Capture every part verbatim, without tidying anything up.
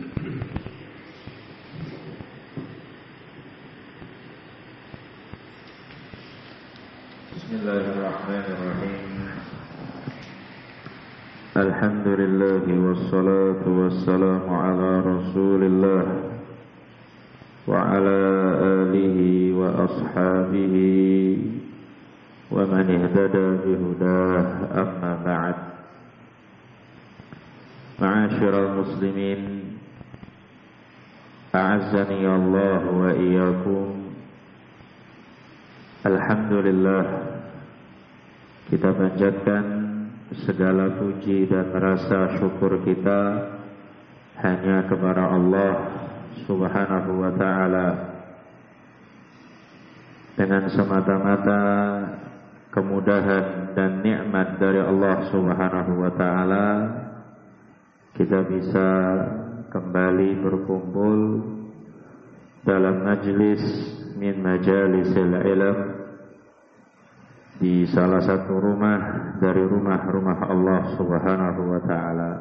Bismillahirrahmanirrahim. Alhamdulillah wassalatu wassalamu ala Rasulillah wa ala alihi wa ashabihi wa man ihtada bihudah, amma ba'd. Ma'asyiral muslimin, a'azzani Allah wa iyyakum. Alhamdulillah, kita panjatkan segala puji dan rasa syukur kita hanya kepada Allah Subhanahu wa ta'ala. Dengan semata-mata kemudahan dan nikmat dari Allah Subhanahu wa ta'ala, kita bisa kembali berkumpul dalam majlis min majalisil ilm di salah satu rumah dari rumah-rumah Allah Subhanahu wa ta'ala.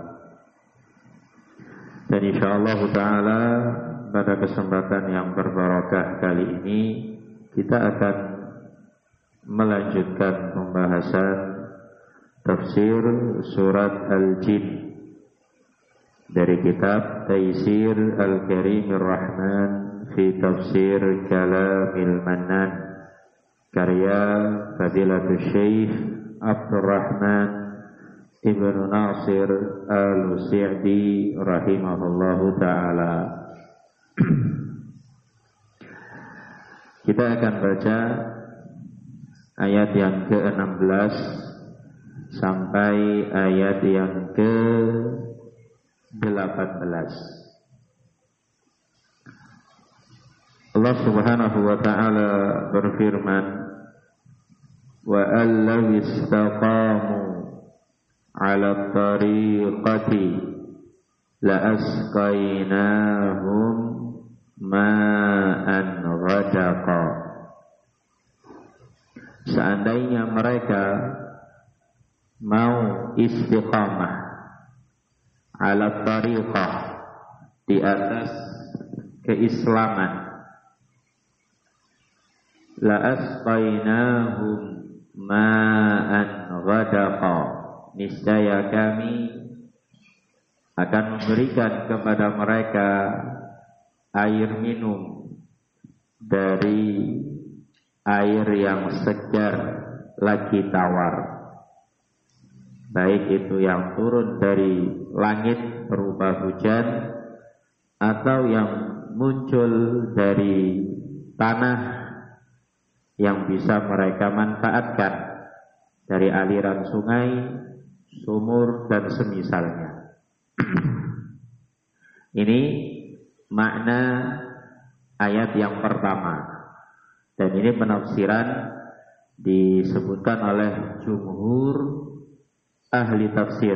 Dan insyaallah ta'ala pada kesempatan yang berbarakah kali ini kita akan melanjutkan pembahasan tafsir surat Al-Jin dari kitab Taisir Al-Karimir Rahman fi Tafsir Kalamil Mannan, karya Fadilatul Syekh Abdurrahman Ibn Nasir Al-Sa'di rahimahullahu ta'ala. Kita akan baca ayat yang ke enam belas sampai ayat yang ke delapan belas. Allah Subhanahu wa ta'ala berfirman, wa allaw istaqamu 'ala tariqati la asqainahum ma'an ghadaqa. Seandainya mereka mau istiqamah 'ala tariqah, di atas keislaman, la asqainahum ma'an ghadaqa, niscaya kami akan memberikan kepada mereka air minum dari air yang segar lagi tawar, baik itu yang turun dari langit berupa hujan atau yang muncul dari tanah yang bisa mereka manfaatkan dari aliran sungai, sumur, dan semisalnya. Ini makna ayat yang pertama, dan ini penafsiran disebutkan oleh jumhur ahli tafsir.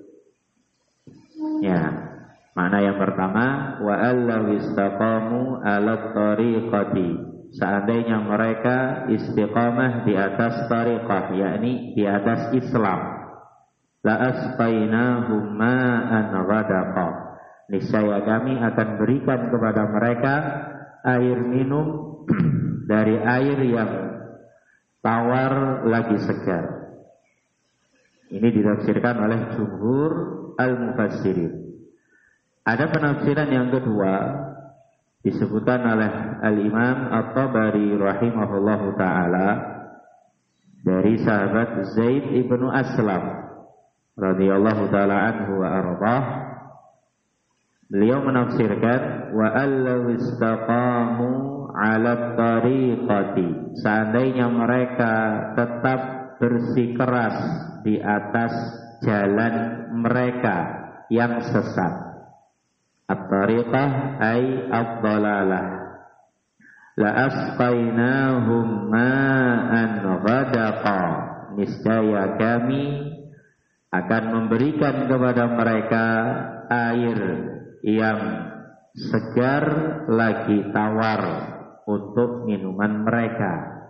Ya, makna yang pertama, wa allaw istaqamu 'ala tariqati, seandainya mereka istiqamah di atas tariqah, yakni di atas Islam, la asqainahum ma'an ghadaqa, niscaya kami akan berikan kepada mereka air minum dari air yang tawar lagi segar. Ini ditafsirkan oleh jumhur al-mufassirin. Ada penafsiran yang kedua disebutkan oleh Al-Imam At-Tabari rahimahullahu ta'ala dari sahabat Zaid ibnu Aslam radhiyallahu ta'ala anhu wa arbah. Beliau menafsirkan, wa allaw istaqamu 'ala tariqati, seandainya mereka tetap bersikeras di atas jalan mereka yang sesat. At-tariqah ay ad-dalalah, la asqainahum ma'an ghadaqa, niscaya kami akan memberikan kepada mereka air yang segar lagi tawar untuk minuman mereka,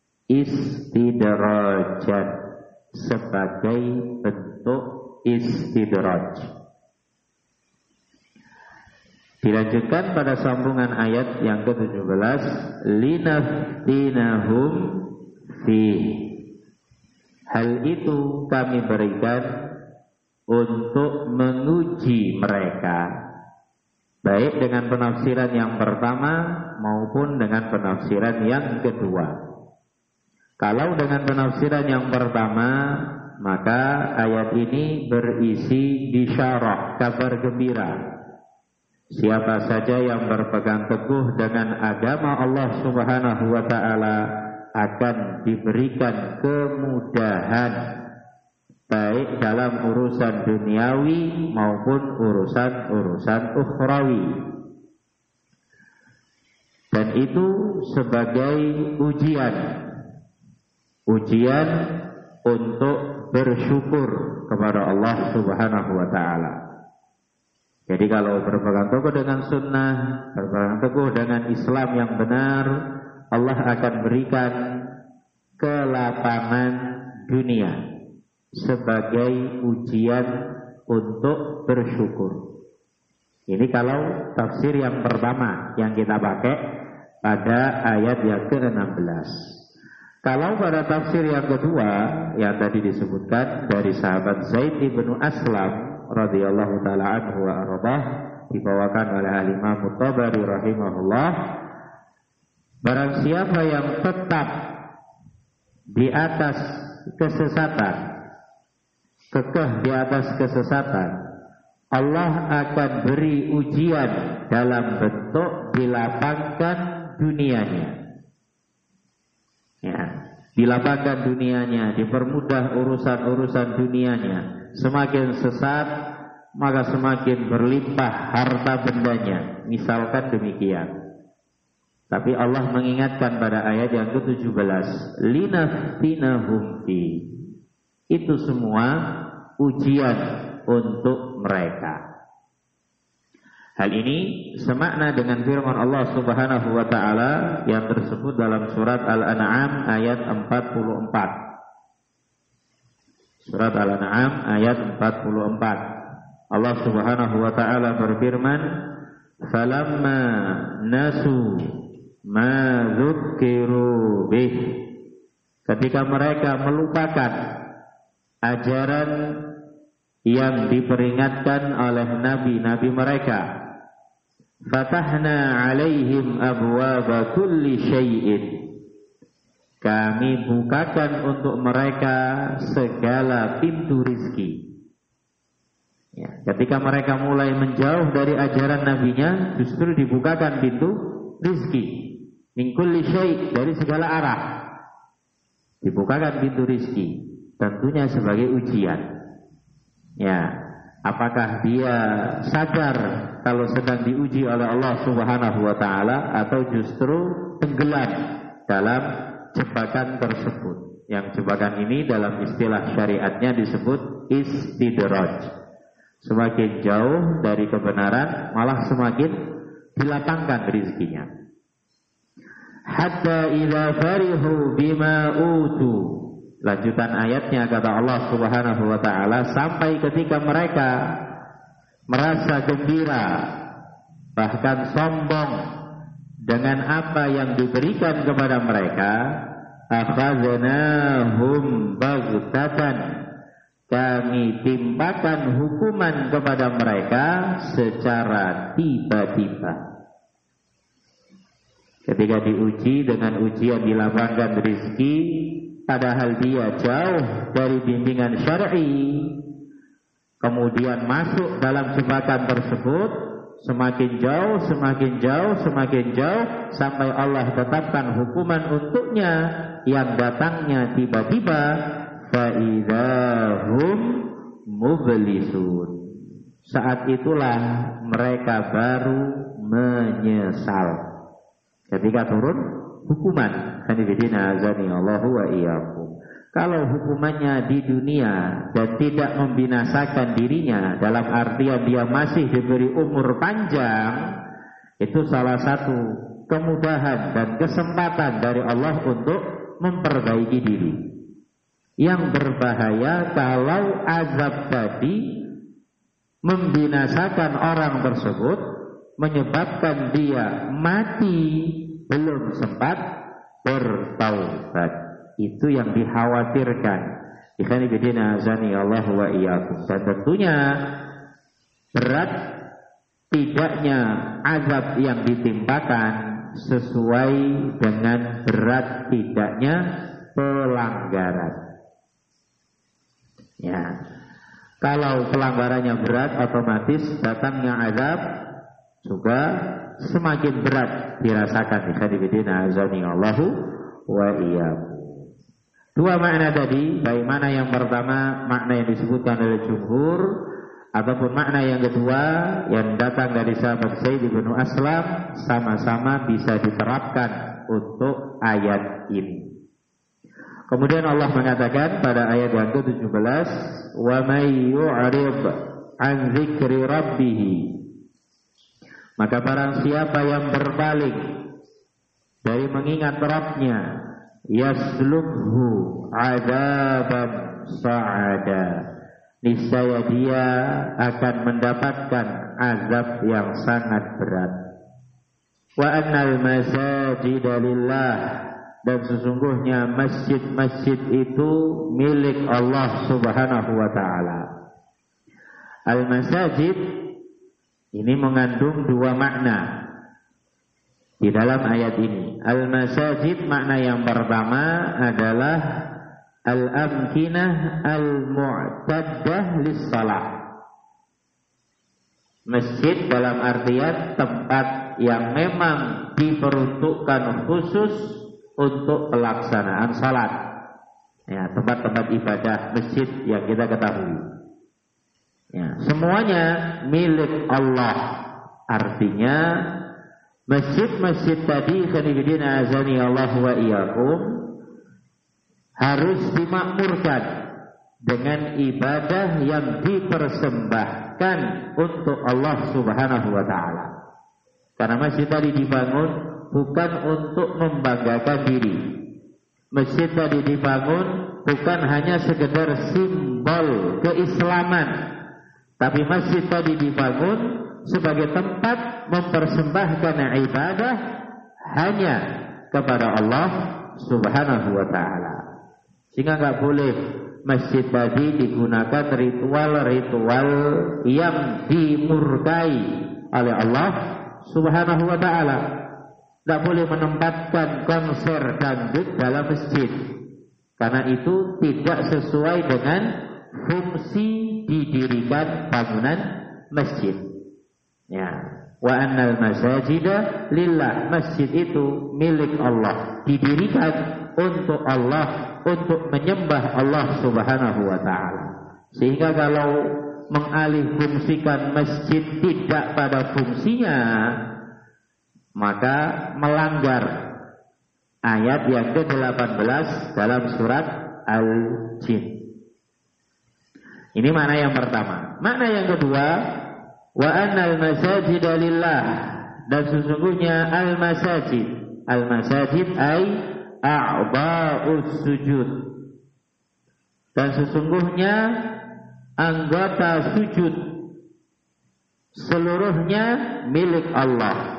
istidrajan, sebagai bentuk istidraj. Dilanjutkan pada sambungan ayat yang ke tujuh belas, linaftinahum fi. Hal itu kami berikan untuk menguji mereka, baik dengan penafsiran yang pertama maupun dengan penafsiran yang kedua. Kalau dengan penafsiran yang pertama, maka ayat ini berisi bisyarah, kabar gembira. Siapa saja yang berpegang teguh dengan agama Allah Subhanahu wa taala akan diberikan kemudahan, baik dalam urusan duniawi maupun urusan-urusan ukhrawi. Dan itu sebagai ujian. Ujian untuk bersyukur kepada Allah Subhanahu wa taala. Jadi kalau berpegang teguh dengan sunnah, berpegang teguh dengan Islam yang benar, Allah akan berikan kelapangan dunia sebagai ujian untuk bersyukur. Ini kalau tafsir yang pertama yang kita pakai pada ayat yang ke enam belas. Kalau pada tafsir yang kedua yang tadi disebutkan dari sahabat Zaid ibnu Aslam radhiyallahu taala anhu wa ardhah, dibawakan oleh Al-Imam At-Tabari rahimahullah, barang siapa yang tetap di atas kesesatan, kekeh di atas kesesatan, Allah akan beri ujian dalam bentuk dilapangkan dunianya. Ya, dilapangkan dunianya, dipermudah urusan-urusan dunianya. Semakin sesat, maka semakin berlimpah harta bendanya. Misalkan demikian. Tapi Allah mengingatkan pada ayat yang ke tujuh belas, linaftinahum fi. Itu semua ujian untuk mereka. Hal ini semakna dengan firman Allah Subhanahu wa taala yang tersebut dalam surat Al-An'am ayat empat puluh empat. Surat Al-An'am ayat empat puluh empat. Allah Subhanahu wa taala berfirman, "Falamma nasu ma dzukkiru bih." Ketika mereka melupakan ajaran yang diperingatkan oleh nabi-nabi mereka, fatahna alaihim abwaba kulli syai'in. Kami bukakan untuk mereka segala pintu rizki. Ya, ketika mereka mulai menjauh dari ajaran nabinya, justru dibukakan pintu rizki. Min kulli syai', dari segala arah dibukakan pintu rizki. Tentunya sebagai ujian. Ya, apakah dia sadar kalau sedang diuji oleh Allah Subhanahu wa taala atau justru tenggelam dalam jebakan tersebut. Yang jebakan ini dalam istilah syariatnya disebut istidraj. Semakin jauh dari kebenaran, malah semakin dilapangkan rezekinya. Hatta idza farihu bima utu. Lanjutan ayatnya kata Allah Subhanahu wa taala, sampai ketika mereka merasa gembira bahkan sombong dengan apa yang diberikan kepada mereka, akhadnahum baghtatan, kami timpakan hukuman kepada mereka secara tiba-tiba. Ketika diuji dengan ujian dilapangkan rezeki, padahal dia jauh dari bimbingan syar'i, kemudian masuk dalam jebakan tersebut, semakin jauh, semakin jauh, semakin jauh, sampai Allah tetapkan hukuman untuknya yang datangnya tiba-tiba, fa'idahum mublisun. Saat itulah mereka baru menyesal ketika turun hukuman. Hanifidina azani Allahu wa iyyakum. Kalau hukumannya di dunia dan tidak membinasakan dirinya, dalam artian dia masih diberi umur panjang, itu salah satu kemudahan dan kesempatan dari Allah untuk memperbaiki diri. Yang berbahaya kalau azab tadi membinasakan orang tersebut, menyebabkan dia mati belum sempat bertaubat. Itu yang dikhawatirkan. Ikhwani fillah azani Allah wa iyyakum. Dan tentunya berat tidaknya azab yang ditimpakan sesuai dengan berat tidaknya pelanggaran. Ya, kalau pelanggarannya berat, otomatis datangnya azab juga semakin berat dirasakan. Ikhwani fillah azani Allah wa iyyakum. Dua makna tadi, baik mana yang pertama makna yang disebutkan oleh jumhur, ataupun makna yang kedua yang datang dari sahabat Zaid bin Aslam, sama-sama bisa diterapkan untuk ayat ini. Kemudian Allah mengatakan pada ayat yang ke tujuh belas, "Wa may yu'rid 'an dzikri rabbih." Maka barang siapa yang berbalik dari mengingat Rabb-nya, yaslubhu 'adzaban sa'ada, niscaya dia akan mendapatkan azab yang sangat berat. Wa annal masajida lillah, dan sesungguhnya masjid-masjid itu milik Allah Subhanahu wa taala. Al-masajid ini mengandung dua makna di dalam ayat ini. Al-masajid makna yang pertama adalah al-amkinah al-mu'taddah lis-shalah. Masjid dalam artian tempat yang memang diperuntukkan khusus untuk pelaksanaan salat. Ya, tempat-tempat ibadah masjid yang kita ketahui. Ya, semuanya milik Allah. Artinya masjid-masjid tadi khonibidina azani Allah wa iyyakum harus dimakmurkan dengan ibadah yang dipersembahkan untuk Allah Subhanahu wa taala. Karena masjid tadi dibangun bukan untuk membanggakan diri. Masjid tadi dibangun bukan hanya sekedar simbol keislaman, tapi masjid tadi dibangun sebagai tempat mempersembahkan ibadah hanya kepada Allah Subhanahu wa taala. Sehingga enggak boleh masjid tadi digunakan ritual-ritual yang dimurkai oleh Allah Subhanahu wa taala. Enggak boleh menempatkan konser dangdut dalam masjid, karena itu tidak sesuai dengan fungsi didirikan bangunan masjid. Ya, wa annal masajida lillah, masjid itu milik Allah, didirikan untuk Allah, untuk menyembah Allah Subhanahu wa taala. Sehingga kalau mengalihfungsikan masjid tidak pada fungsinya, maka melanggar ayat yang ke delapan belas dalam surat Al-Jin. Ini makna yang pertama. Makna yang kedua, wa annal masajida lillah, dan sesungguhnya al-masajid, al-masajid ay a'ba'us sujud, dan sesungguhnya anggota sujud seluruhnya milik Allah.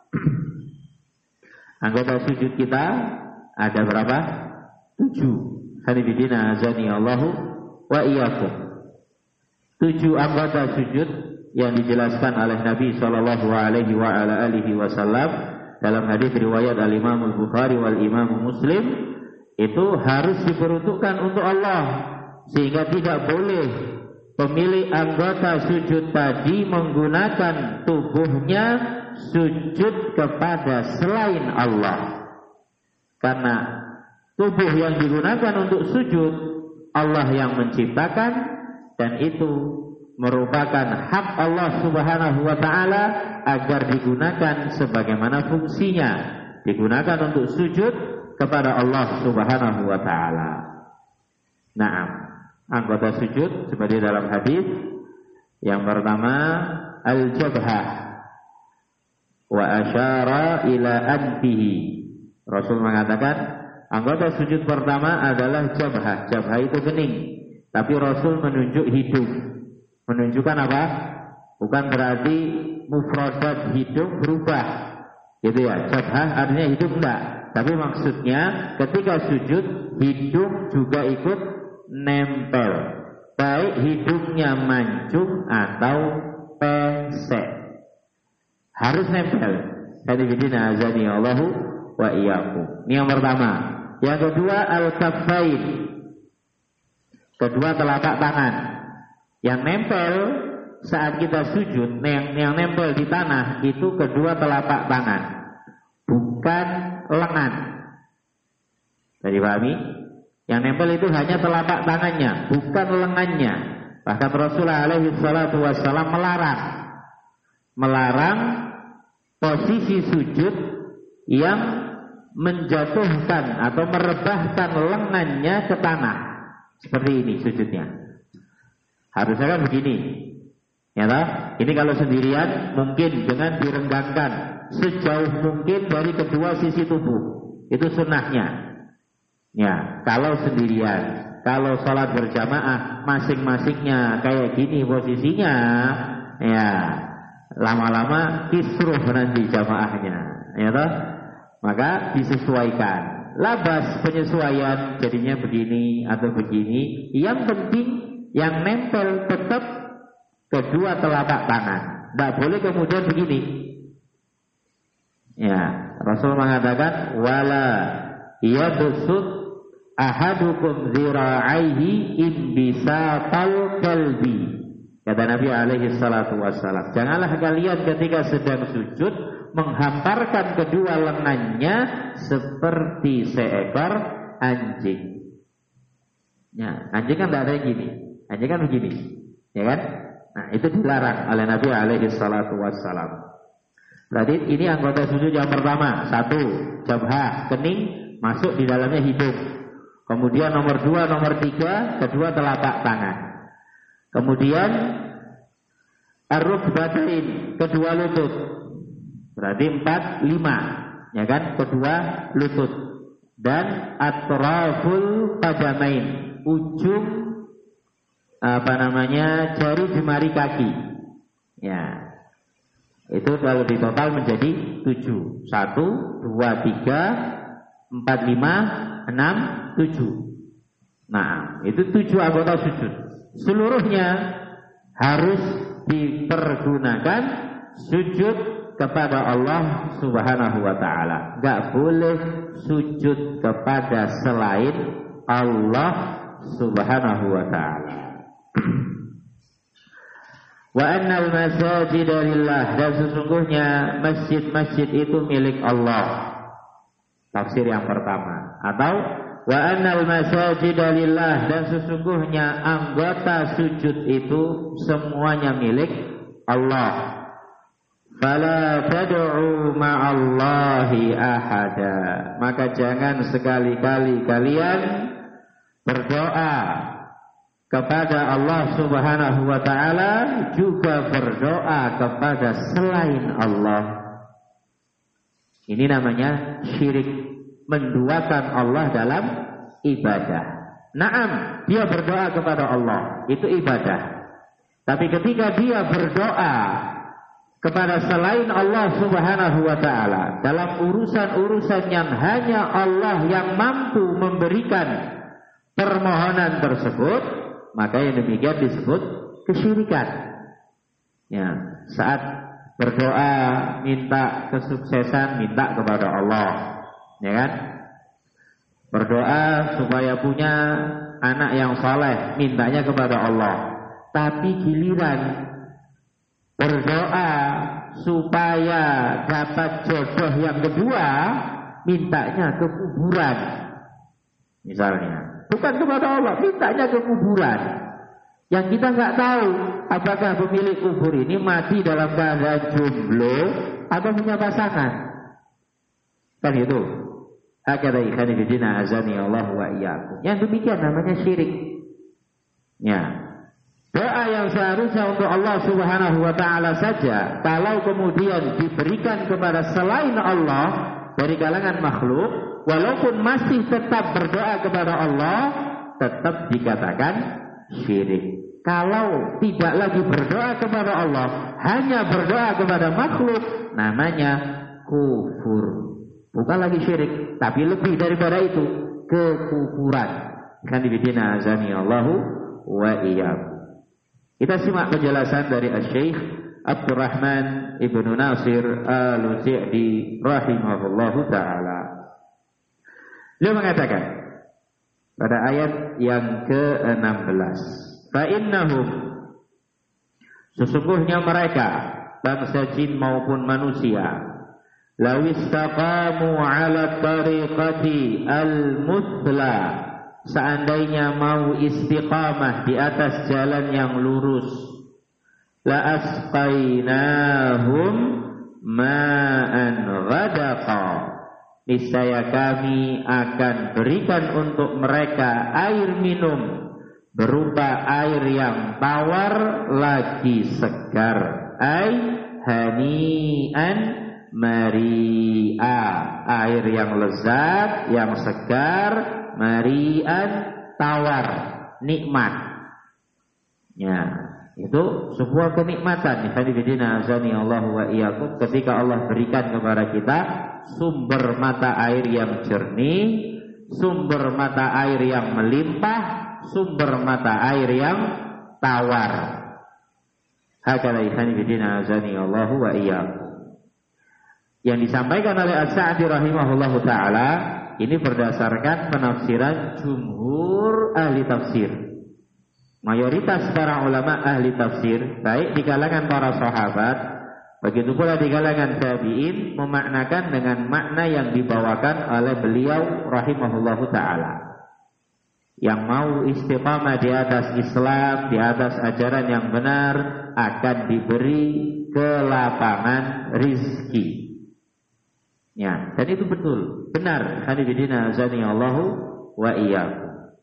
Anggota sujud kita ada berapa? Tujuh. Hanifidina azani Allahu wa iyyakum. Tujuh anggota sujud yang dijelaskan oleh Nabi Shallallahu Alaihi wa ala alihi Wasallam dalam hadis riwayat Al Imam Al Bukhari wal Imam Muslim, itu harus diperuntukkan untuk Allah, sehingga tidak boleh pemilik anggota sujud tadi menggunakan tubuhnya sujud kepada selain Allah. Karena tubuh yang digunakan untuk sujud Allah yang menciptakan, dan itu merupakan hak Allah Subhanahu wa taala agar digunakan sebagaimana fungsinya, digunakan untuk sujud kepada Allah Subhanahu wa taala. Naam, anggota sujud seperti dalam hadis yang pertama al-jabhah wa asyara ila anfihi. Rasul mengatakan anggota sujud pertama adalah jabhah. Jabhah itu kening, tapi Rasul menunjuk hidung. Menunjukkan apa? Bukan berarti mufradat hidup berubah, gitu ya. Jabhah artinya hidup enggak, tapi maksudnya ketika sujud hidung juga ikut nempel, baik hidungnya mancung atau pesek, harus nempel. Hadifidina azani Allahu wa iyyakum. Ini yang pertama. Yang kedua al-kaffain, kedua telapak tangan yang nempel saat kita sujud, yang, yang nempel di tanah itu kedua telapak tangan, bukan lengan. Tadi pahami? Yang nempel itu hanya telapak tangannya, bukan lengannya. Bahkan Rasulullah alaihi salatu wassalam melarang, melarang posisi sujud yang menjatuhkan atau merebahkan lengannya ke tanah. Seperti ini sujudnya. Harusnya kan begini. Ya toh? Ini kalau sendirian mungkin dengan direnggangkan sejauh mungkin dari kedua sisi tubuh. Itu sunnahnya. Ya, kalau sendirian. Kalau sholat berjamaah masing-masingnya kayak gini posisinya, ya lama-lama kisruh nanti jamaahnya. Ya toh? Maka disesuaikan. Labas penyesuaian jadinya begini atau begini. Yang penting yang nempel tetap kedua telapak tangan. Tidak boleh kemudian begini. Ya, Rasul mengatakan wala yabsut ahadukum zira'aihi imbisatal kalbi. Kata Nabi alaihi salatu wassalam, janganlah kalian ketika sedang sujud menghamparkan kedua lengannya seperti seekor anjing. Ya, anjing kan tidak ada yang gini. Anjing kan begini, ya kan? Nah, itu dilarang oleh Nabi alaihi salatu wassalam. Berarti ini anggota sujud yang pertama. Satu, jabhah, kening masuk di dalamnya hidung. Kemudian nomor dua, nomor tiga, kedua telapak tangan. Kemudian ar-rukbatain, kedua lutut. Berarti empat, lima, ya kan? Kedua lutut. Dan atraful qadamain, ujung apa namanya jari jemari kaki. Ya, itu kalau di total menjadi tujuh. Satu, dua, tiga, empat, lima, enam, tujuh. Nah, itu tujuh anggota sujud. Seluruhnya harus dipergunakan sujud kepada Allah Subhanahu wa ta'ala. Gak boleh sujud kepada selain Allah Subhanahu wa ta'ala. Wa annal masajid lillah, dan sesungguhnya masjid-masjid itu milik Allah. Tafsir yang pertama. Atau wa annal masajid lillah, dan sesungguhnya anggota sujud itu semuanya milik Allah. Fala tad'u ma'allahi ahada, maka jangan sekali-kali kalian berdoa kepada Allah Subhanahu wa ta'ala, juga berdoa kepada selain Allah. Ini namanya syirik, menduakan Allah dalam ibadah. Naam, dia berdoa kepada Allah, itu ibadah. Tapi ketika dia berdoa kepada selain Allah Subhanahu wa ta'ala dalam urusan-urusan yang hanya Allah yang mampu memberikan permohonan tersebut, maka yang demikian disebut kesyirikan. Ya, saat berdoa minta kesuksesan, minta kepada Allah, ya kan? Berdoa supaya punya anak yang saleh, mintanya kepada Allah. Tapi giliran berdoa supaya dapat jodoh yang kedua, mintanya ke kuburan. Misalnya, bukan kepada Allah, mintanya ke kuburan. Yang kita nggak tahu apakah pemilik kubur ini mati dalam keadaan jomblo atau punya pasangan. Kan itu. Hakadha ikhani bidina azani Allah wa iyyakum. Yang demikian namanya syirik. Ya. Doa yang seharusnya untuk Allah Subhanahu wa ta'ala saja, kalau kemudian diberikan kepada selain Allah dari kalangan makhluk, walaupun masih tetap berdoa kepada Allah, tetap dikatakan syirik. kalau tidak lagi berdoa kepada Allah, hanya berdoa kepada makhluk, namanya kufur. Bukan lagi syirik, tapi lebih daripada itu, kekufuran. Kan dibidina azani Allahu wa iyyakum. Kita simak penjelasan dari Asy-Syaikh Abdurrahman Ibnu Nasir Al-Sa'di rahimahullahu taala. Beliau mengatakan pada ayat yang ke enam belas, fa innahum, sesungguhnya mereka bangsa jin maupun manusia, law istaqamu ala tariqati al-muthla, seandainya mau istiqamah di atas jalan yang lurus, la asqainahum ma'an ghadaqa, niscaya kami akan berikan untuk mereka air minum berupa air yang tawar lagi segar, ai hani'an mari'a, air yang lezat, yang segar, mari'an tawar, nikmat. Ya, itu sebuah kenikmatan. Hadirin azani Allah wa iyyakum, ketika Allah berikan kepada kita sumber mata air yang jernih, sumber mata air yang melimpah, sumber mata air yang tawar. Hakala hadirin azani Allah wa iyyakum. Yang disampaikan oleh As-Sa'di rahimahullahu taala ini berdasarkan penafsiran jumhur ahli tafsir. Mayoritas para ulama ahli tafsir, baik di kalangan para sahabat, begitu pula di kalangan tabi'in, memaknakan dengan makna yang dibawakan oleh beliau rahimahullahu taala. Yang mau istiqamah di atas Islam, di atas ajaran yang benar, akan diberi kelapangan rizki. Ya, dan itu betul, benar. Hadirin azani Allahu wa iyyakum.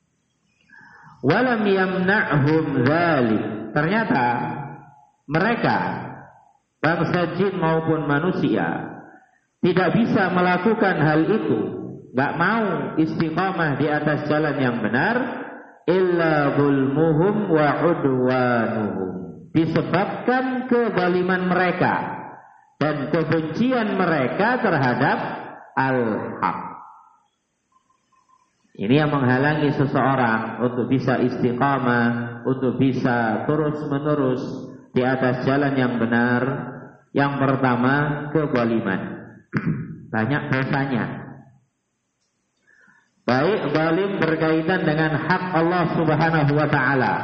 Walam yamna'hum dzalik. Ternyata mereka bangsa jin maupun manusia tidak bisa melakukan hal itu, enggak mau istiqamah di atas jalan yang benar, illa zulmuhum wa udwanuhum, disebabkan kezaliman mereka dan kebencian mereka terhadap al-haq. Ini yang menghalangi seseorang untuk bisa istiqamah, untuk bisa terus-menerus di atas jalan yang benar. Yang pertama, kezaliman. Banyak dosanya. Baik zalim berkaitan dengan hak Allah Subhanahu wa taala.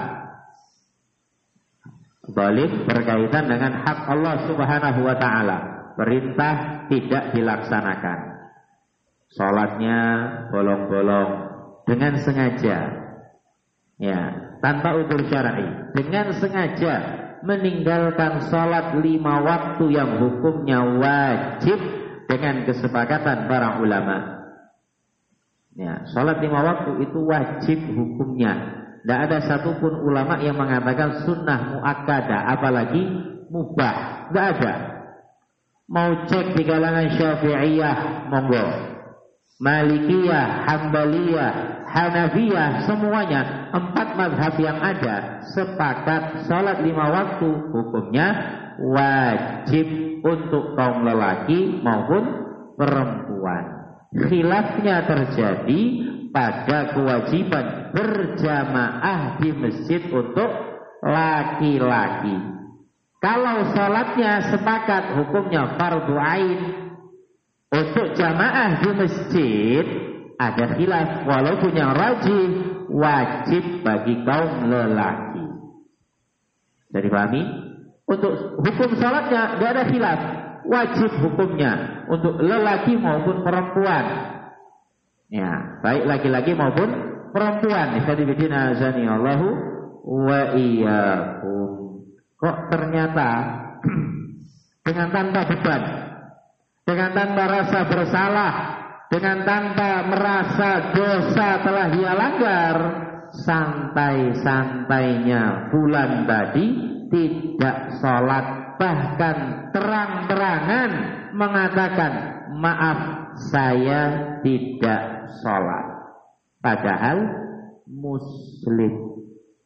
Zalim berkaitan dengan hak Allah Subhanahu wa taala. Perintah tidak dilaksanakan. Salatnya bolong-bolong dengan sengaja. Ya, tanpa udzur syar'i. Dengan sengaja meninggalkan salat lima waktu yang hukumnya wajib dengan kesepakatan para ulama. Ya, salat lima waktu itu wajib hukumnya. Tidak ada satupun ulama yang mengatakan sunnah muakkadah, apalagi mubah. Tidak ada. Mau cek di kalangan Syafi'iyah, monggo. Malikiyah, Hambaliyah, Hanafiyah, semuanya empat mazhab yang ada sepakat salat lima waktu hukumnya wajib untuk kaum lelaki maupun perempuan. Khilafnya terjadi pada kewajiban berjamaah di masjid untuk laki-laki. Kalau salatnya sepakat hukumnya fardu ain, untuk jamaah di masjid ada khilaf, walaupun yang rajih wajib bagi kaum lelaki. Jadi pahami? Untuk hukum salatnya tidak ada khilaf, wajib hukumnya untuk lelaki maupun perempuan. Ya, baik laki-laki maupun perempuan. Hadirin azani Allahu wa iyyakum. Kok ternyata dengan tanpa beban, dengan tanpa rasa bersalah, dengan tanpa merasa dosa telah dia langgar, santai-santainya fulan tadi tidak sholat, bahkan terang-terangan mengatakan maaf saya tidak sholat, padahal muslim.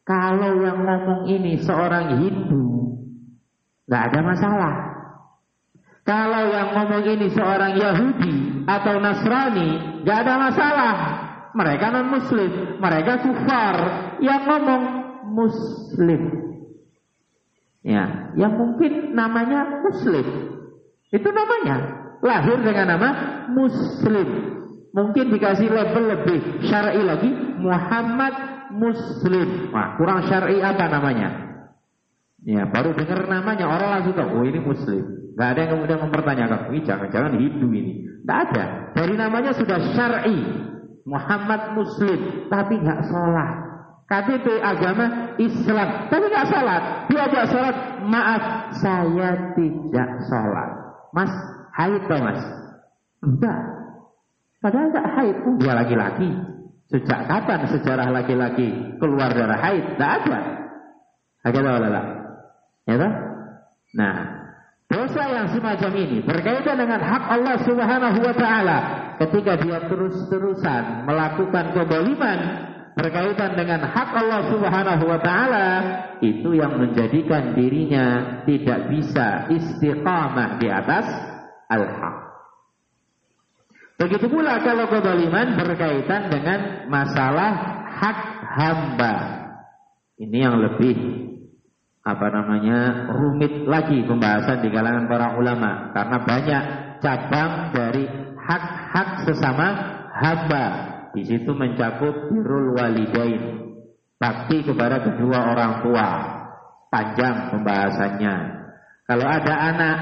Kalau yang ngomong ini seorang Hindu, nggak ada masalah. Kalau yang ngomong ini seorang Yahudi atau Nasrani, nggak ada masalah. Mereka non Muslim, mereka kufar. Yang ngomong Muslim, ya, yang mungkin namanya Muslim, itu namanya lahir dengan nama Muslim. Mungkin dikasih label lebih syar'i lagi, Muhammad Muslim. Wah, kurang syar'i apa namanya? Ya, baru dengar namanya orang langsung tahu, oh ini Muslim. Gak ada yang kemudian mempertanyakan, ini jangan-jangan Hindu ini. Gak ada. Dari namanya sudah syar'i, Muhammad Muslim, tapi gak sholat. K T P agama Islam, tapi gak sholat. Diajak sholat, maaf, saya tidak sholat. Mas, haid toh mas? Enggak. Padahal gak haid. Oh, dia laki-laki. Sejak kapan sejarah laki-laki keluar darah haid? Tidak ada. Agak-agak. Ya toh? Nah, dosa yang semacam ini berkaitan dengan hak Allah Subhanahu wa taala ketika dia terus-terusan melakukan kezaliman berkaitan dengan hak Allah Subhanahu wa taala, itu yang menjadikan dirinya tidak bisa istiqamah di atas al-haq. Begitu pula kalau kezaliman berkaitan dengan masalah hak hamba. Ini yang lebih apa namanya rumit lagi pembahasan di kalangan para ulama, karena banyak cabang dari hak-hak sesama hamba. Di situ mencakup birrul walidain, bakti kepada kedua orang tua. Panjang pembahasannya. Kalau ada anak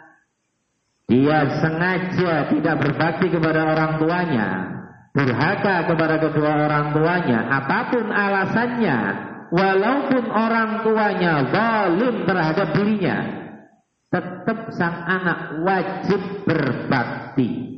dia sengaja tidak berbakti kepada orang tuanya, durhaka kepada kedua orang tuanya, apapun alasannya, walaupun orang tuanya zalim terhadap dirinya, tetap sang anak wajib berbakti.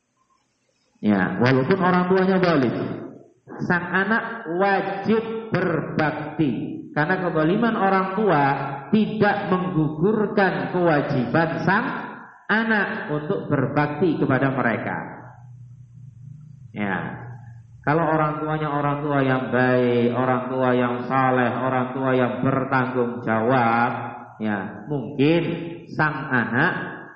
Ya, walaupun orang tuanya zalim, sang anak wajib berbakti. Karena kezaliman orang tua tidak menggugurkan kewajiban sang anak untuk berbakti kepada mereka. Ya, kalau orang tuanya orang tua yang baik, orang tua yang saleh, orang tua yang bertanggung jawab, ya mungkin sang anak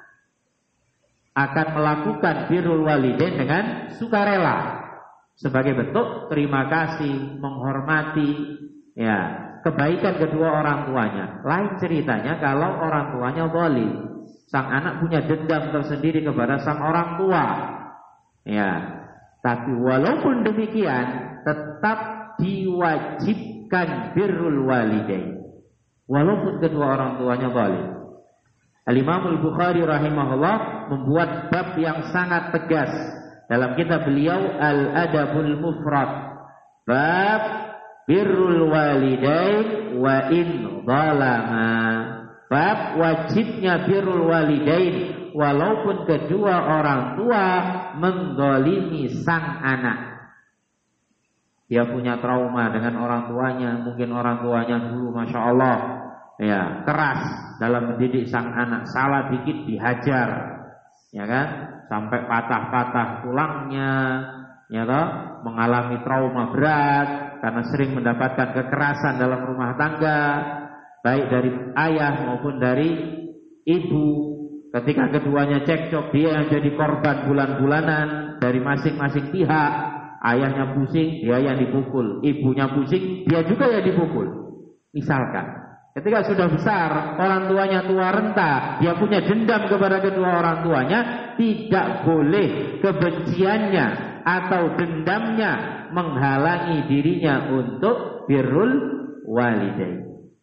akan melakukan birrul walidain dengan sukarela sebagai bentuk terima kasih, menghormati, ya kebaikan kedua orang tuanya. Lain ceritanya kalau orang tuanya zalim. Sang anak punya dendam tersendiri kepada sang orang tua. Ya, tapi walaupun demikian tetap diwajibkan birrul walidain. Walaupun kedua orang tuanya zalim. Al-Imam Al-Bukhari rahimahullah membuat bab yang sangat tegas dalam kitab beliau Al-Adabul Mufrad. Bab birrul walidain wa in zalama. Bab wajibnya birrul walidain walaupun kedua orang tua menzalimi sang anak. Dia punya trauma dengan orang tuanya, mungkin orang tuanya dulu masya Allah ya keras dalam mendidik sang anak, salah dikit dihajar, ya kan, sampai patah-patah tulangnya, ya toh, mengalami trauma berat karena sering mendapatkan kekerasan dalam rumah tangga, baik dari ayah maupun dari ibu. Ketika keduanya cekcok, dia yang jadi korban bulan-bulanan dari masing-masing pihak. Ayahnya pusing, dia yang dipukul. Ibunya pusing, dia juga yang dipukul. Misalkan ketika sudah besar, orang tuanya tua renta, dia punya dendam kepada kedua orang tuanya, tidak boleh kebenciannya atau dendamnya menghalangi dirinya untuk birrul walidain.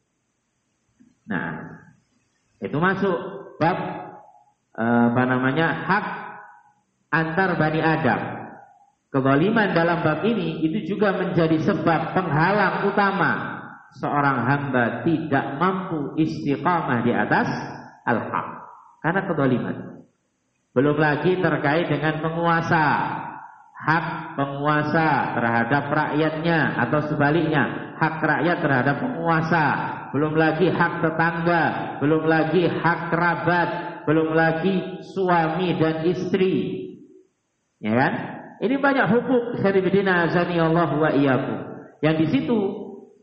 Nah, itu masuk bab eh, apa namanya hak antar Bani Adam. Kezaliman dalam bab ini itu juga menjadi sebab penghalang utama seorang hamba tidak mampu istiqamah di atas al-haq karena kezaliman. Belum lagi terkait dengan penguasa, hak penguasa terhadap rakyatnya atau sebaliknya, hak rakyat terhadap penguasa. Belum lagi hak tetangga, belum lagi hak kerabat, belum lagi suami dan istri. Ya kan? Ini banyak hukuk syaribidina azani Allah wa iyyakum. Yang di situ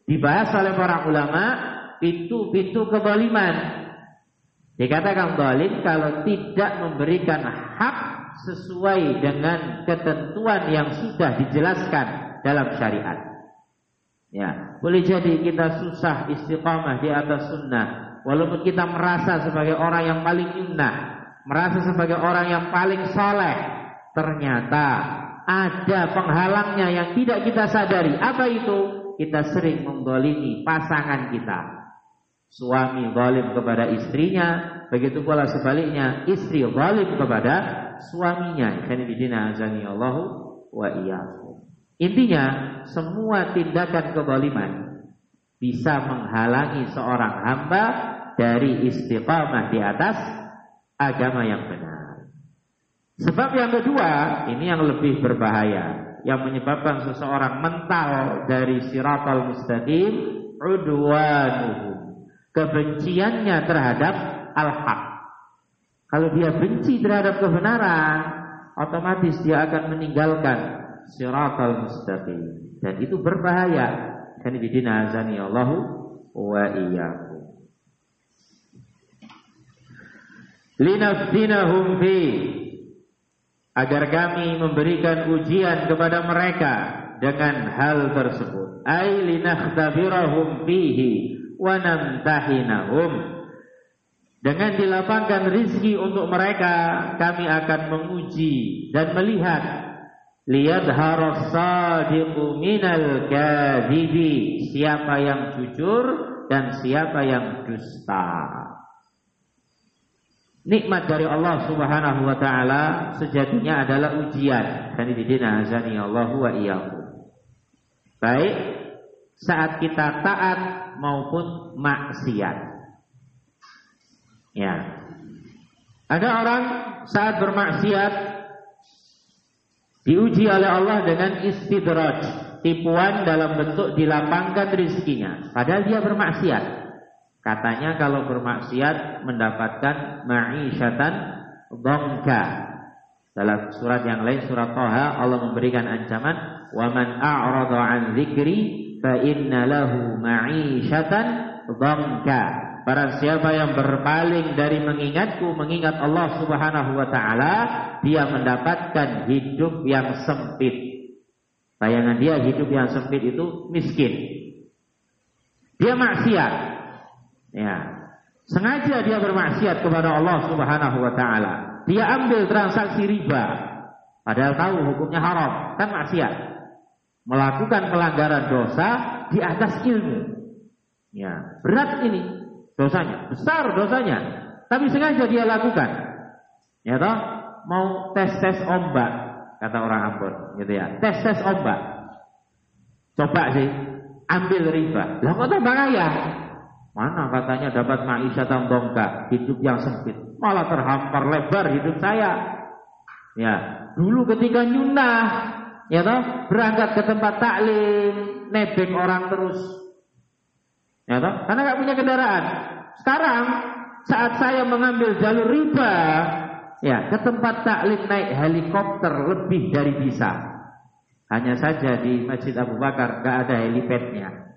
dibahas oleh para ulama pintu-pintu kezaliman. Dikatakan zalim kalau tidak memberikan hak sesuai dengan ketentuan yang sudah dijelaskan dalam syariat. Ya, boleh jadi kita susah istiqamah di atas sunnah, walaupun kita merasa sebagai orang yang paling sunnah, merasa sebagai orang yang paling soleh, ternyata ada penghalangnya yang tidak kita sadari. Apa itu? Kita sering menzalimi pasangan kita. Suami zalim kepada istrinya, begitu pula sebaliknya istri zalim kepada suaminya. Khairuddin azani Allahu wa iyyakum. Intinya semua tindakan kezaliman bisa menghalangi seorang hamba dari istiqamah di atas agama yang benar. Sebab yang kedua, ini yang lebih berbahaya, yang menyebabkan seseorang mental dari siratal mustaqim, udwanuhum, kebenciannya terhadap al-haq. Kalau dia benci terhadap kebenaran, otomatis dia akan meninggalkan siratal mustaqim, dan itu berbahaya. Khairuddin azani Allahu wa iyyakum. Linaftinahum fi, agar kami memberikan ujian kepada mereka dengan hal tersebut. Ai linakhtabirahum fihi wa namtahinahum, dengan dilapangkan rizki untuk mereka, kami akan menguji dan melihat liyadharas sadiqu minal kadhibi, siapa yang jujur dan siapa yang dusta. Nikmat dari Allah Subhanahu wa taala sejatinya adalah ujian. Khairuddin azani Allahu wa iyyakum. Baik saat kita taat maupun maksiat. Ya. Ada orang saat bermaksiat diuji oleh Allah dengan istidraj, tipuan dalam bentuk dilapangkan rezekinya, padahal dia bermaksiat. Katanya kalau bermaksiat mendapatkan ma'isyatan dhanka. Dalam surat yang lain, surat Thaha, Allah memberikan ancaman, wa man a'rada 'an dzikri fa inna lahu ma'isyatan dhanka. Barang siapa yang berpaling dari mengingatku, mengingat Allah Subhanahu wa taala, dia mendapatkan hidup yang sempit. Bayangan dia hidup yang sempit itu miskin. Dia maksiat. Ya. Sengaja dia bermaksiat kepada Allah Subhanahu wa taala. Dia ambil transaksi riba, padahal tahu hukumnya haram, kan maksiat. Melakukan pelanggaran dosa di atas ilmu. Ya, berat ini dosanya, besar dosanya, tapi sengaja dia lakukan. Ya toh, mau tes-tes ombak, kata orang Ambon, gitu ya. Tes-tes ombak. Coba sih ambil riba. Lah kok tambah kaya? Mana katanya dapat ma'isyatan dhanka, hidup yang sempit. Malah terhampar lebar hidup saya. Ya, dulu ketika nyunah, ya toh, berangkat ke tempat taklim, nebeng orang terus. Ya toh, karena enggak punya kendaraan. Sekarang saat saya mengambil jalur riba, ya, ke tempat taklim naik helikopter lebih dari bisa. Hanya saja di Masjid Abu Bakar enggak ada helipadnya.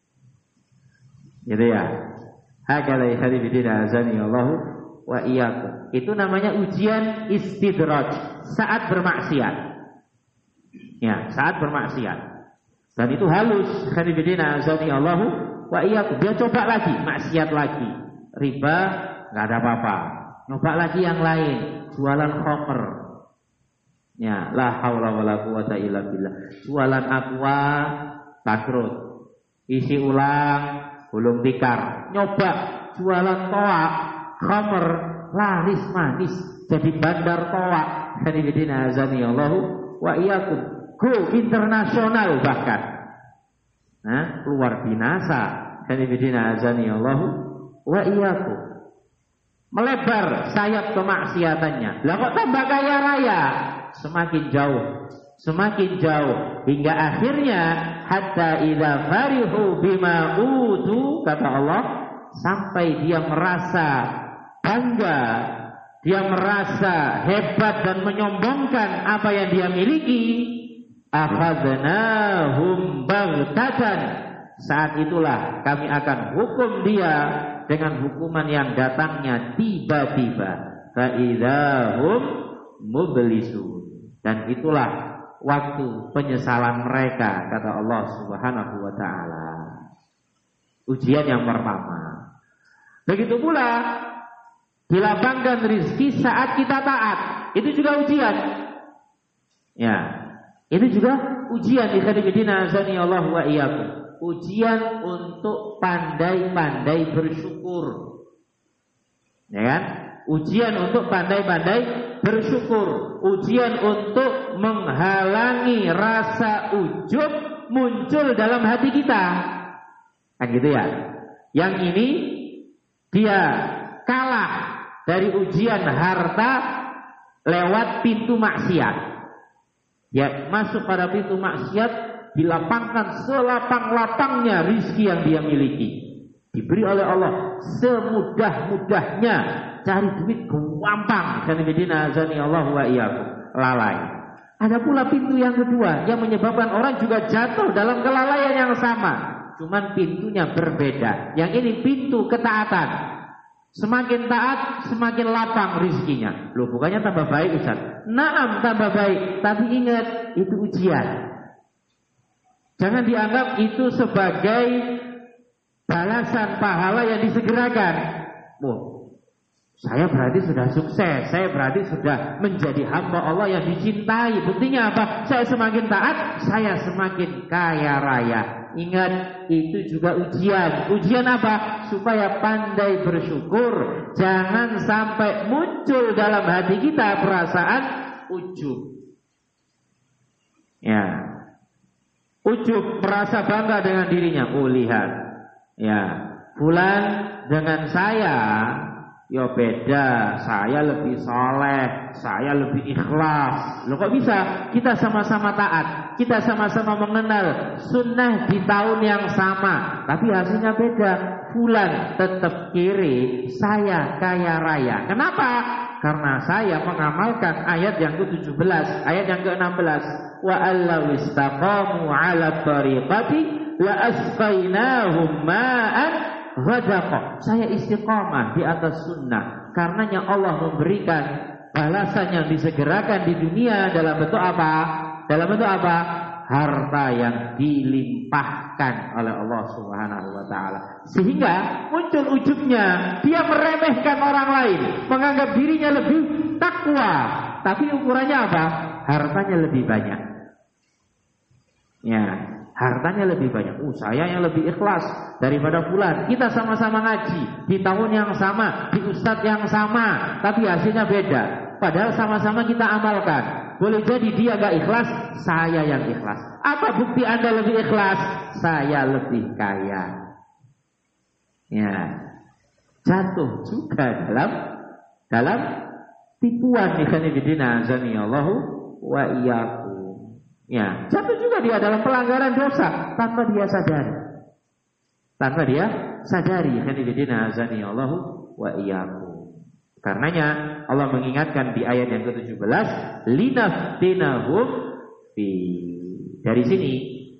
Gitu ya. Hakala khairuddin azani Allahu wa iyyakum. Itu namanya ujian istidraj saat bermaksiat. Ya, saat bermaksiat. Dan itu halus. Khairuddin azani Allahu wa iyyakum. Dia coba lagi, maksiat lagi. Riba enggak ada apa-apa. Coba lagi yang lain, jualan khamr. Ya, la haula wala quwata illa billah. Jualan aqua bangkrut. Isi ulang gulung tikar, nyoba jualan toak, khamr, laris manis, jadi bandar toak. Khairuddin azani Allahu wa iyyakum. Go internasional bahkan. Nah, luar binasa. Khairuddin azani Allahu wa iyyakum. Melebar sayap kemaksiatannya. Lah kok tambah kaya raya? Semakin jauh, semakin jauh, hingga akhirnya hatta idza farihu bima utu, kata Allah, sampai dia merasa bangga, dia merasa hebat dan menyombongkan apa yang dia miliki. Akhadnahum baghtatan, saat itulah kami akan hukum dia dengan hukuman yang datangnya tiba-tiba. Fa idzahum mublisun. Dan itulah waktu penyesalan mereka, kata Allah Subhanahu wa taala. Ujian yang pertama. Begitu pula dilapangkan rizki saat kita taat. Itu juga ujian. Ya, itu juga ujian. Ikhwanifidina azani Allah wa iyyakum. Ujian untuk pandai-pandai bersyukur. Ya kan? Ujian untuk pandai-pandai bersyukur. Ujian untuk menghalangi rasa ujub muncul dalam hati kita. Kan gitu ya. Yang ini dia kalah dari ujian harta lewat pintu maksiat. Ya, masuk pada pintu maksiat, dilapangkan selapang-lapangnya rizki yang dia miliki. Diberi oleh Allah semudah-mudahnya. Cari duit gampang. Kanibidina azani Allah wa iyyakum. Lalai. Ada pula pintu yang kedua yang menyebabkan orang juga jatuh dalam kelalaian yang sama. Cuman pintunya berbeda. Yang ini pintu ketaatan. Semakin taat, semakin lapang rizkinya. Loh, bukannya tambah baik Ustaz? Naam, tambah baik. Tapi ingat, itu ujian. Jangan dianggap itu sebagai balasan pahala yang disegerakan. Wah, saya berarti sudah sukses. Saya berarti sudah menjadi hamba Allah yang dicintai. Buktinya apa? Saya semakin taat, saya semakin kaya raya. Ingat, itu juga ujian. Ujian apa? Supaya pandai bersyukur. Jangan sampai muncul dalam hati kita perasaan ujub. Ya, ujub, merasa bangga dengan dirinya. Oh, lihat, ya, fulan dengan saya, ya beda. Saya lebih soleh, saya lebih ikhlas. Loh, kok bisa? Kita sama-sama taat, kita sama-sama mengenal sunnah di tahun yang sama, tapi hasilnya beda. Fulan tetap kiri, saya kaya raya. Kenapa? Karena saya mengamalkan ayat yang ke tujuh belas, ayat yang ke enam belas. Wa allaw istaqamu 'ala tariqati la asqainahum ma'an ghadaqa. Saya istiqamah di atas sunnah. Karenanya Allah memberikan balasan yang disegerakan di dunia dalam bentuk apa? Dalam bentuk apa? Harta yang dilimpahkan oleh Allah Subhanahu wa taala. Sehingga muncul ujubnya, dia meremehkan orang lain, menganggap dirinya lebih takwa, tapi ukurannya apa? Hartanya lebih banyak. Ya, hartanya lebih banyak. Uh, saya yang lebih ikhlas daripada fulan. Kita sama-sama ngaji di tahun yang sama, di ustadz yang sama, tapi hasilnya beda. Padahal sama-sama kita amalkan. Boleh jadi dia gak ikhlas, saya yang ikhlas. Apa bukti Anda lebih ikhlas? Saya lebih kaya. Ya, jatuh juga dalam dalam tipuan ikhwanifidina azanillahu wa iyyakum. Ya, jatuh juga dia dalam pelanggaran dosa tanpa dia sadari. Tanpa dia sadari ikhwanifidina azanillahu wa iyyakum. Karenanya Allah mengingatkan di ayat yang ke tujuh belas, linaftinahum fi. Dari sini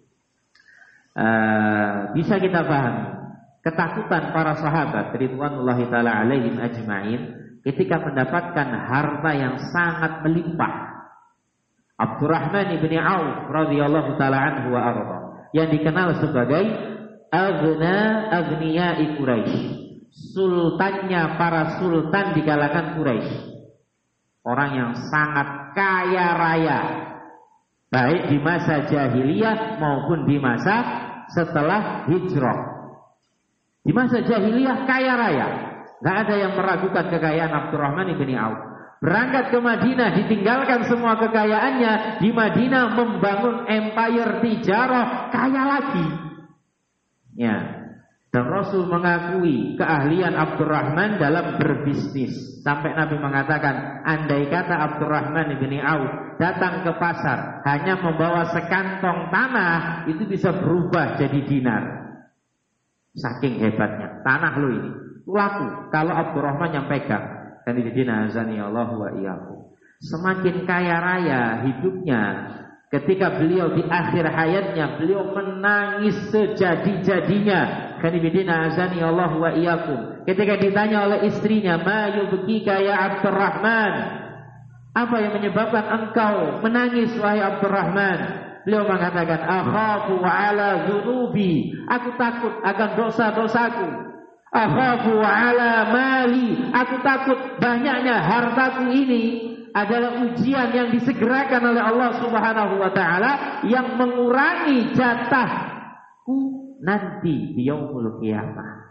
uh, bisa kita pahami ketakutan para sahabat ridwanullahi taala alaihim ajmain ketika mendapatkan harta yang sangat melimpah. Abdurrahman ibni Auf radhiyallahu taala anhu wa arda, yang dikenal sebagai aghna aghniyai Quraisy, sultannya para sultan di kalangan Quraisy, orang yang sangat kaya raya, baik di masa jahiliyah maupun di masa setelah hijrah. Di masa jahiliyah kaya raya, gak ada yang meragukan kekayaan Abdurrahman ibni Auf. Berangkat ke Madinah, ditinggalkan semua kekayaannya, di Madinah membangun empire tijarah, kaya lagi. Ya, dan Rasul mengakui keahlian Abdurrahman dalam berbisnis. Sampai Nabi mengatakan, andai kata Abdurrahman ibni Auf datang ke pasar hanya membawa sekantong tanah, itu bisa berubah jadi dinar. Saking hebatnya tanah lo ini, laku kalau Abdurrahman yang pegang. Dan didina azani Allah wa iyyakum. Semakin kaya raya hidupnya, ketika beliau di akhir hayatnya, beliau menangis sejadi-jadinya. Kanibidina azani Allah wa iyyakum. Ketika ditanya oleh istrinya, "Ma yubkika ya Abdurrahman?" Apa yang menyebabkan engkau menangis wahai Abdurrahman? Beliau mengatakan, "Akhafu ala dzunubi." Aku takut akan dosa-dosaku. "Akhafu ala mali." Aku takut banyaknya hartaku ini adalah ujian yang disegerakan oleh Allah Subhanahu wa taala yang mengurangi jatahku nanti di yaumul qiyamah.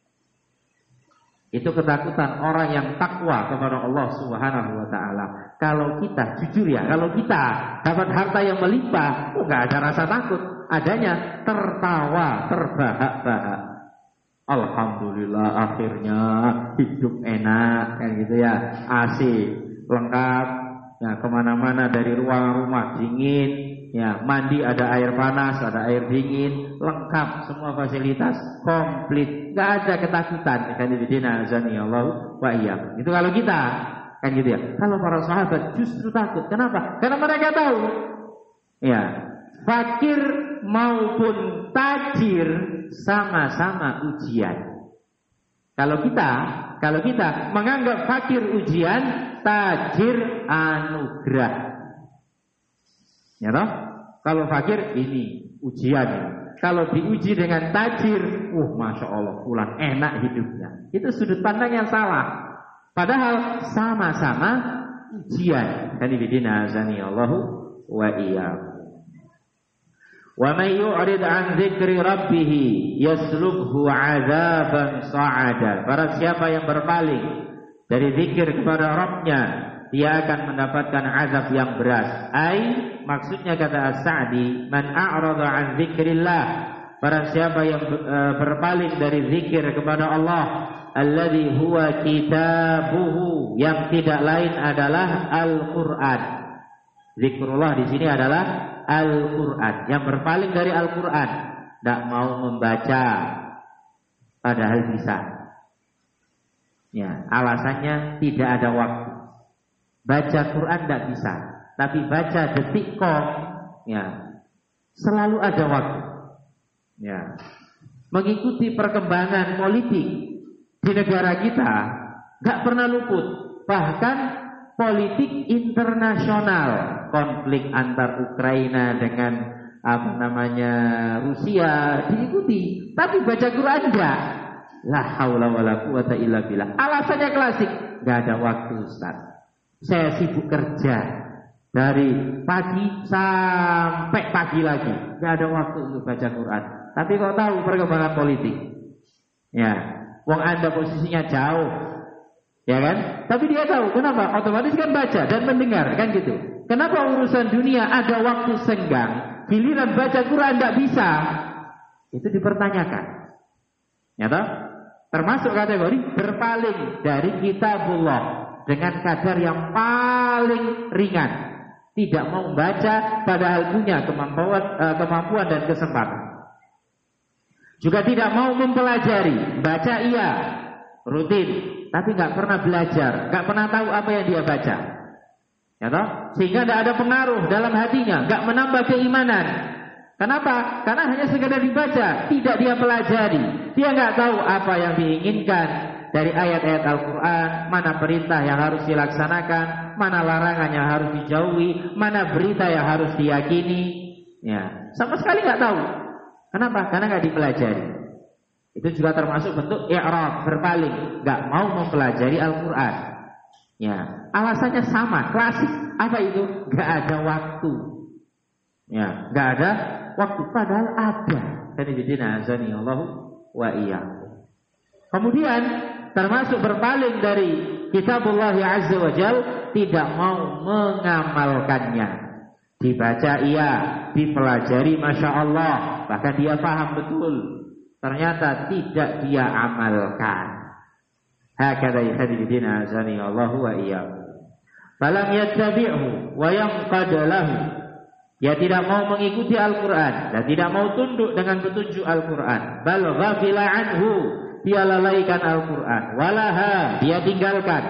Itu ketakutan orang yang takwa kepada Allah Subhanahu wa taala. Kalau kita jujur ya, kalau kita dapat harta yang melimpah, oh enggak ada rasa takut, adanya tertawa terbahak-bahak. Alhamdulillah akhirnya hidup enak kan gitu ya, A C lengkap, ya kemana-mana dari ruang rumah dingin, ya mandi ada air panas, ada air dingin, lengkap semua fasilitas komplit, nggak ada ketakutan. Kan dibidina azani Allah wa iyyakum. Itu kalau kita kan gitu ya. Kalau para sahabat justru takut. Kenapa? Karena mereka tahu, ya fakir maupun tajir sama-sama ujian. Kalau kita, kalau kita menganggap fakir ujian, tajir anugerah. Ya toh? Kalau fakir ini ujian. Kalau diuji dengan tajir, uh masya Allah, pulang enak hidupnya. Itu sudut pandang yang salah. Padahal sama-sama ujian. Kanibidina azani Allahu wa iyyakum. Wa may yu'rid an dzikri rabbih yaslubhu 'adzaban sa'ada. Barang siapa yang berpaling dari zikir kepada Rabbnya, dia akan mendapatkan azab yang berat. Ai maksudnya kata As-Sa'di, man a'rada an dzikrillah, barang siapa yang berpaling dari zikir kepada Allah, alladzi huwa kitabuhu, yang tidak lain adalah Al-Qur'an. Zikrullah di sini adalah Al-Qur'an. Yang berpaling dari Al-Qur'an, tidak mau membaca padahal bisa. Ya, alasannya tidak ada waktu. Baca Quran tidak bisa, tapi baca detikcom, ya selalu ada waktu. Ya, mengikuti perkembangan politik di negara kita nggak pernah luput. Bahkan politik internasional, konflik antar Ukraina dengan apa namanya Rusia diikuti, tapi baca Quran enggak. La haula wala quwata illa billah. Alasannya klasik, enggak ada waktu Ustaz. Saya sibuk kerja dari pagi sampai pagi lagi, enggak ada waktu untuk baca Quran. Tapi kau tahu perkembangan politik, ya, wong Anda posisinya jauh, ya kan? Tapi dia tahu, kenapa? Otomatis kan baca dan mendengar, kan gitu. Kenapa urusan dunia ada waktu senggang, giliran baca Quran tidak bisa? Itu dipertanyakan. Ya toh? Termasuk kategori berpaling dari kitabullah dengan kadar yang paling ringan. Tidak mau membaca padahal punya kemampuan, uh, kemampuan dan kesempatan. Juga tidak mau mempelajari, baca iya, rutin, tapi nggak pernah belajar, nggak pernah tahu apa yang dia baca, ya toh? Sehingga tidak ada pengaruh dalam hatinya, nggak menambah keimanan. Kenapa? Karena hanya sekedar dibaca, tidak dia pelajari. Dia nggak tahu apa yang diinginkan dari ayat-ayat Al-Quran, mana perintah yang harus dilaksanakan, mana larangan yang harus dijauhi, mana berita yang harus diyakini. Ya, sama sekali nggak tahu. Kenapa? Karena nggak dipelajari. Itu juga termasuk bentuk i'rad, berpaling, nggak mau mempelajari Al-Quran. Ya, alasannya sama, klasik. Apa itu? Nggak ada waktu. Ya, nggak ada waktu. Padahal ada. Kanibidina azani Allahu wa iyyakum. Kemudian termasuk berpaling dari kitabullah azza wa jal, tidak mau mengamalkannya. Dibaca iya, dipelajari masya Allah, bahkan dia paham betul, ternyata tidak dia amalkan. Hakadha yakhdidina azani Allah wa iyyakum. Falam yattabi'hu wa yanqad lahu. Dia tidak mau mengikuti Al-Quran dan tidak mau tunduk dengan petunjuk Al-Quran. Bal ghafila anhu, dia lalaikan Al-Quran. Walaha, dia tinggalkan.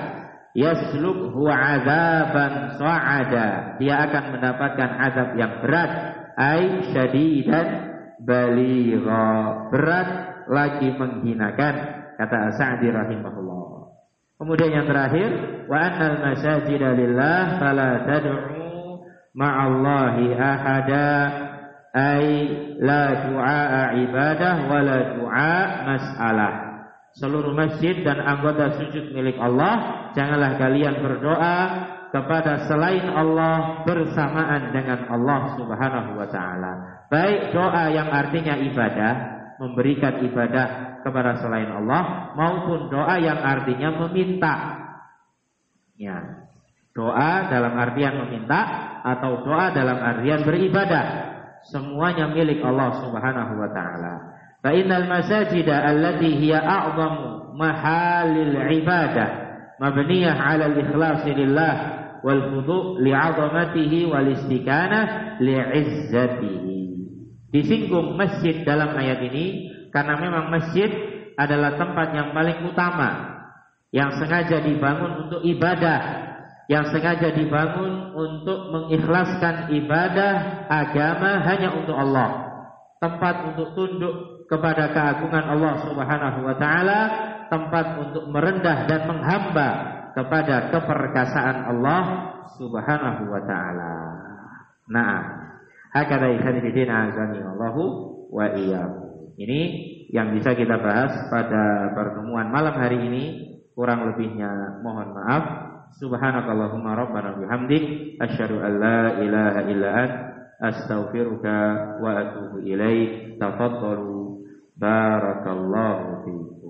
yaslukhu 'adzaban sa'ada, dia akan mendapatkan azab yang berat, ai syadidan baligha, berat lagi menghinakan, kata As-Sa'di rahimahullah. Kemudian yang terakhir, wa annal masajida lillah fala tad'u ma'allahi ahada, ai la du'a ibadah wa la du'a mas'alah. Seluruh masjid dan anggota sujud milik Allah, janganlah kalian berdoa kepada selain Allah bersamaan dengan Allah Subhanahu wa taala. Baik doa yang artinya ibadah, memberikan ibadah kepada selain Allah, maupun doa yang artinya meminta. Ya. Doa dalam artian meminta atau doa dalam artian beribadah, semuanya milik Allah Subhanahu wa taala. Fa innal masajida allati hiya a'zamu mahalil ibadah mabniyah 'ala al-ikhlas lillah wal khudu' li'azamatihi wal istiqanah li'izzatihi. Disinggung masjid dalam ayat ini karena memang masjid adalah tempat yang paling utama, yang sengaja dibangun untuk ibadah, yang sengaja dibangun untuk mengikhlaskan ibadah agama hanya untuk Allah, tempat untuk tunduk kepada keagungan Allah Subhanahu wa taala, tempat untuk merendah dan menghamba kepada keperkasaan Allah Subhanahu wa taala. Nah, hakadha ikhwani azani Allahu wa iyyakum. Ini yang bisa kita bahas pada pertemuan malam hari ini. Kurang lebihnya mohon maaf. Subhanakallahumma rabbana bihamdik asyhadu an la ilaha illa ant astaghfiruka wa atubu ilaik. Tafadhalu barakallahu fiikum.